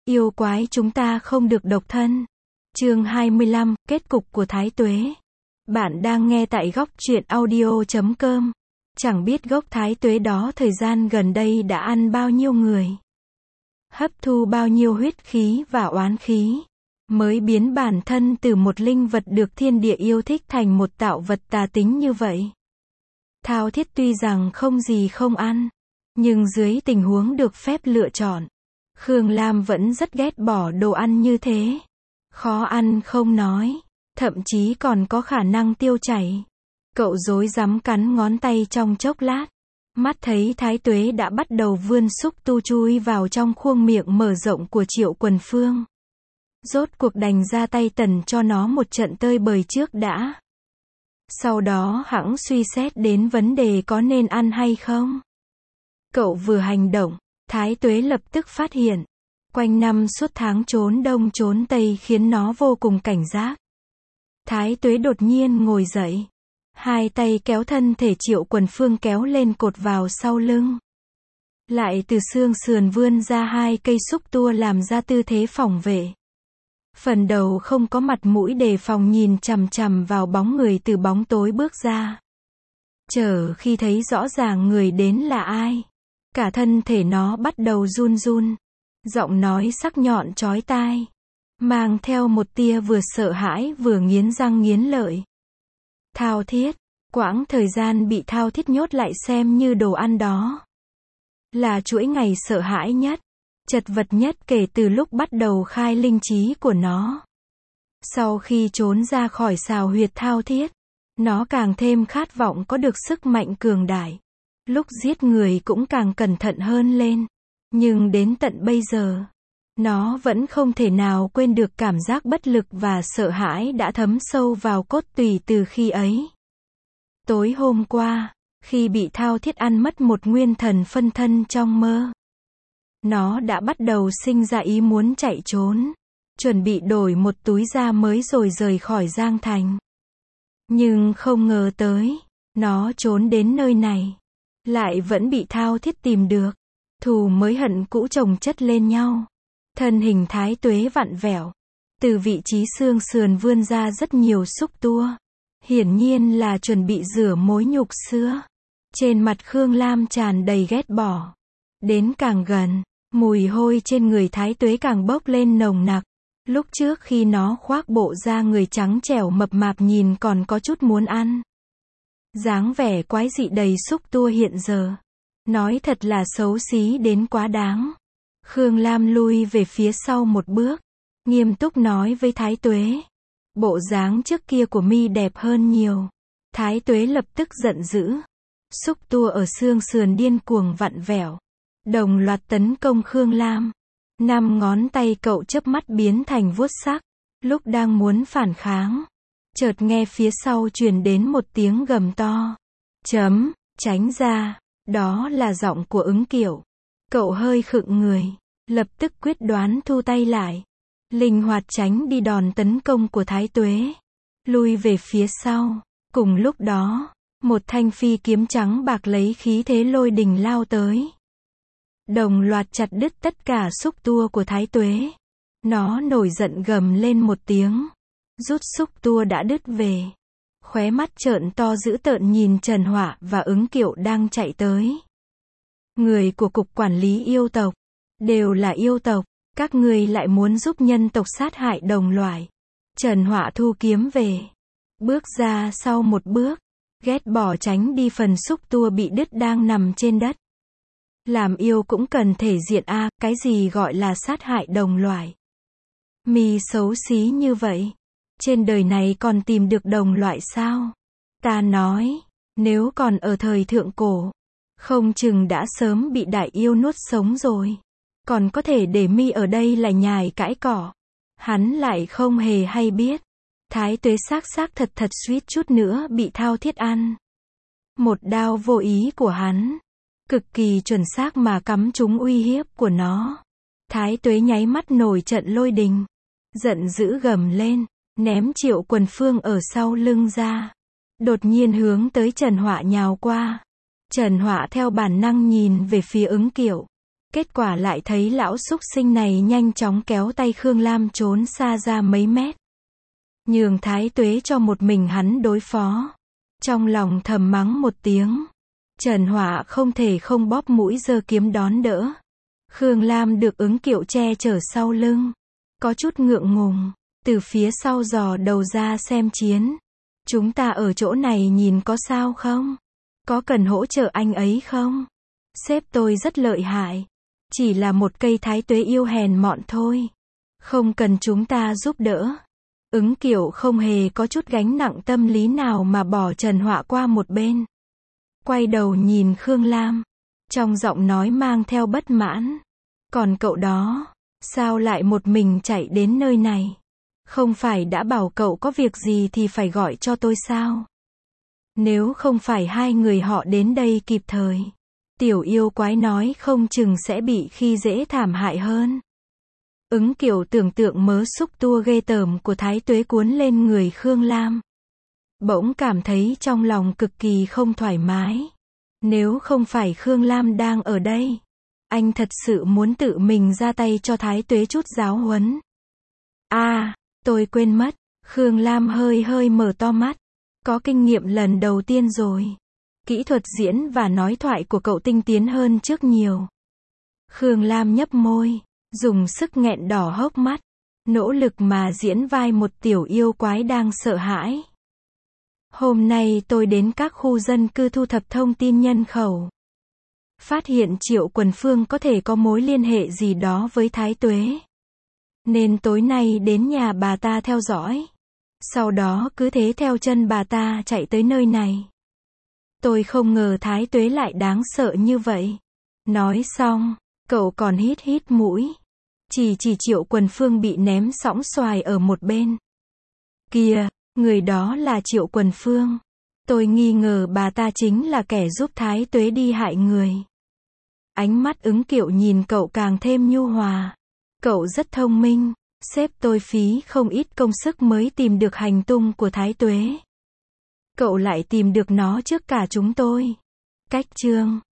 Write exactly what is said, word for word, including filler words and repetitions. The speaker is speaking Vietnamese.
Yêu quái chúng ta không được độc thân. Chương hai mươi lăm, kết cục của Thái Tuế. Bạn đang nghe tại góc truyện audio chấm com. Chẳng biết gốc Thái Tuế đó thời gian gần đây đã ăn bao nhiêu người, hấp thu bao nhiêu huyết khí và oán khí, mới biến bản thân từ một linh vật được thiên địa yêu thích thành một tạo vật tà tính như vậy. Thao Thiết tuy rằng không gì không ăn, nhưng dưới tình huống được phép lựa chọn, Khương Lam vẫn rất ghét bỏ đồ ăn như thế. Khó ăn không nói, thậm chí còn có khả năng tiêu chảy. Cậu rối rắm cắn ngón tay trong chốc lát, mắt thấy Thái Tuế đã bắt đầu vươn xúc tu chui vào trong khuôn miệng mở rộng của Triệu Quần Phương. Rốt cuộc đành ra tay tần cho nó một trận tơi bời trước đã. Sau đó hẵng suy xét đến vấn đề có nên ăn hay không. Cậu vừa hành động, Thái Tuế lập tức phát hiện. Quanh năm suốt tháng trốn đông trốn tây khiến nó vô cùng cảnh giác. Thái Tuế đột nhiên ngồi dậy. Hai tay kéo thân thể Triệu Quần Phương kéo lên cột vào sau lưng. Lại từ xương sườn vươn ra hai cây xúc tua làm ra tư thế phòng vệ. Phần đầu không có mặt mũi đề phòng nhìn chằm chằm vào bóng người từ bóng tối bước ra. Chờ khi thấy rõ ràng người đến là ai, cả thân thể nó bắt đầu run run. Giọng nói sắc nhọn chói tai, mang theo một tia vừa sợ hãi vừa nghiến răng nghiến lợi. Thao Thiết, quãng thời gian bị Thao Thiết nhốt lại xem như đồ ăn đó, là chuỗi ngày sợ hãi nhất, chật vật nhất kể từ lúc bắt đầu khai linh trí của nó. Sau khi trốn ra khỏi sào huyệt Thao Thiết, nó càng thêm khát vọng có được sức mạnh cường đại. Lúc giết người cũng càng cẩn thận hơn lên. Nhưng đến tận bây giờ, nó vẫn không thể nào quên được cảm giác bất lực và sợ hãi đã thấm sâu vào cốt tủy từ khi ấy. Tối hôm qua, khi bị Thao Thiết ăn mất một nguyên thần phân thân trong mơ, nó đã bắt đầu sinh ra ý muốn chạy trốn, chuẩn bị đổi một túi da mới rồi rời khỏi Giang Thành. Nhưng không ngờ tới, nó trốn đến nơi này, lại vẫn bị Thao Thiết tìm được. Thù mới hận cũ chồng chất lên nhau. Thân hình Thái Tuế vặn vẹo. Từ vị trí xương sườn vươn ra rất nhiều xúc tua. Hiển nhiên là chuẩn bị rửa mối nhục xưa. Trên mặt Khương Lam tràn đầy ghét bỏ. Đến càng gần, mùi hôi trên người Thái Tuế càng bốc lên nồng nặc. Lúc trước khi nó khoác bộ da người trắng trẻo mập mạp nhìn còn có chút muốn ăn. Dáng vẻ quái dị đầy xúc tua hiện giờ, nói thật là xấu xí đến quá đáng. Khương Lam lui về phía sau một bước, nghiêm túc nói với Thái Tuế. Bộ dáng trước kia của mi đẹp hơn nhiều. Thái Tuế lập tức giận dữ. Xúc tua ở xương sườn điên cuồng vặn vẹo, đồng loạt tấn công Khương Lam. Năm ngón tay cậu chớp mắt biến thành vuốt sắc. Lúc đang muốn phản kháng, chợt nghe phía sau truyền đến một tiếng gầm to. Chấm, tránh ra. Đó là giọng của Ứng Kiệu. Cậu hơi khựng người, lập tức quyết đoán thu tay lại, linh hoạt tránh đi đòn tấn công của Thái Tuế, lui về phía sau. Cùng lúc đó, một thanh phi kiếm trắng bạc lấy khí thế lôi đình lao tới, đồng loạt chặt đứt tất cả xúc tua của Thái Tuế. Nó nổi giận gầm lên một tiếng, rút xúc tua đã đứt về. Khóe mắt trợn to dữ tợn nhìn Trần Họa và Ứng Kiệu đang chạy tới. Người của Cục Quản lý Yêu tộc, đều là yêu tộc, các ngươi lại muốn giúp nhân tộc sát hại đồng loại. Trần Họa thu kiếm về, bước ra sau một bước, ghét bỏ tránh đi phần xúc tua bị đứt đang nằm trên đất. Làm yêu cũng cần thể diện a, à, cái gì gọi là sát hại đồng loại? Mi xấu xí như vậy, trên đời này còn tìm được đồng loại sao? Ta nói, nếu còn ở thời thượng cổ, không chừng đã sớm bị đại yêu nuốt sống rồi. Còn có thể để mi ở đây là nhài cãi cỏ. Hắn lại không hề hay biết. Thái Tuế xác xác thật thật suýt chút nữa bị Thao Thiết ăn. Một đao vô ý của hắn, cực kỳ chuẩn xác mà cắm trúng uy hiếp của nó. Thái Tuế nháy mắt nổi trận lôi đình, giận dữ gầm lên, ném Triệu Quần Phương ở sau lưng ra, đột nhiên hướng tới Trần Họa nhào qua. Trần Họa theo bản năng nhìn về phía Ứng Kiệu, Kết quả lại thấy lão súc sinh này nhanh chóng kéo tay Khương Lam trốn xa ra mấy mét. Nhường Thái Tuế cho một mình hắn đối phó. Trong lòng thầm mắng một tiếng. Trần Họa không thể không bóp mũi giơ kiếm đón đỡ. Khương Lam được Ứng Kiệu che chở sau lưng. Có chút ngượng ngùng. Từ phía sau dò đầu ra xem chiến. Chúng ta ở chỗ này nhìn có sao không? Có cần hỗ trợ anh ấy không? Sếp tôi rất lợi hại. Chỉ là một cây Thái Tuế yêu hèn mọn thôi. Không cần chúng ta giúp đỡ. Ứng Kiệu không hề có chút gánh nặng tâm lý nào mà bỏ Trần Họa qua một bên. Quay đầu nhìn Khương Lam. Trong giọng nói mang theo bất mãn. Còn cậu đó, sao lại một mình chạy đến nơi này? Không phải đã bảo cậu có việc gì thì phải gọi cho tôi sao? Nếu không phải hai người họ đến đây kịp thời, tiểu yêu quái nói không chừng sẽ bị khi dễ thảm hại hơn. Ứng Kiệu tưởng tượng mớ xúc tua ghê tởm của Thái Tuế cuốn lên người Khương Lam. Bỗng cảm thấy trong lòng cực kỳ không thoải mái. Nếu không phải Khương Lam đang ở đây, anh thật sự muốn tự mình ra tay cho Thái Tuế chút giáo huấn. À, tôi quên mất. Khương Lam hơi hơi mở to mắt. Có kinh nghiệm lần đầu tiên rồi. Kỹ thuật diễn và nói thoại của cậu tinh tiến hơn trước nhiều. Khương Lam nhấp môi, dùng sức nghẹn đỏ hốc mắt, nỗ lực mà diễn vai một tiểu yêu quái đang sợ hãi. Hôm nay tôi đến các khu dân cư thu thập thông tin nhân khẩu. Phát hiện Triệu Quần Phương có thể có mối liên hệ gì đó với Thái Tuế. Nên tối nay đến nhà bà ta theo dõi. Sau đó cứ thế theo chân bà ta chạy tới nơi này. Tôi không ngờ Thái Tuế lại đáng sợ như vậy. Nói xong, cậu còn hít hít mũi. Chỉ chỉ Triệu Quần Phương bị ném sõng xoài ở một bên. Kìa, người đó là Triệu Quần Phương. Tôi nghi ngờ bà ta chính là kẻ giúp Thái Tuế đi hại người. Ánh mắt Ứng Kiệu nhìn cậu càng thêm nhu hòa. Cậu rất thông minh. Sếp tôi phí không ít công sức mới tìm được hành tung của Thái Tuế. Cậu lại tìm được nó trước cả chúng tôi. Cách chương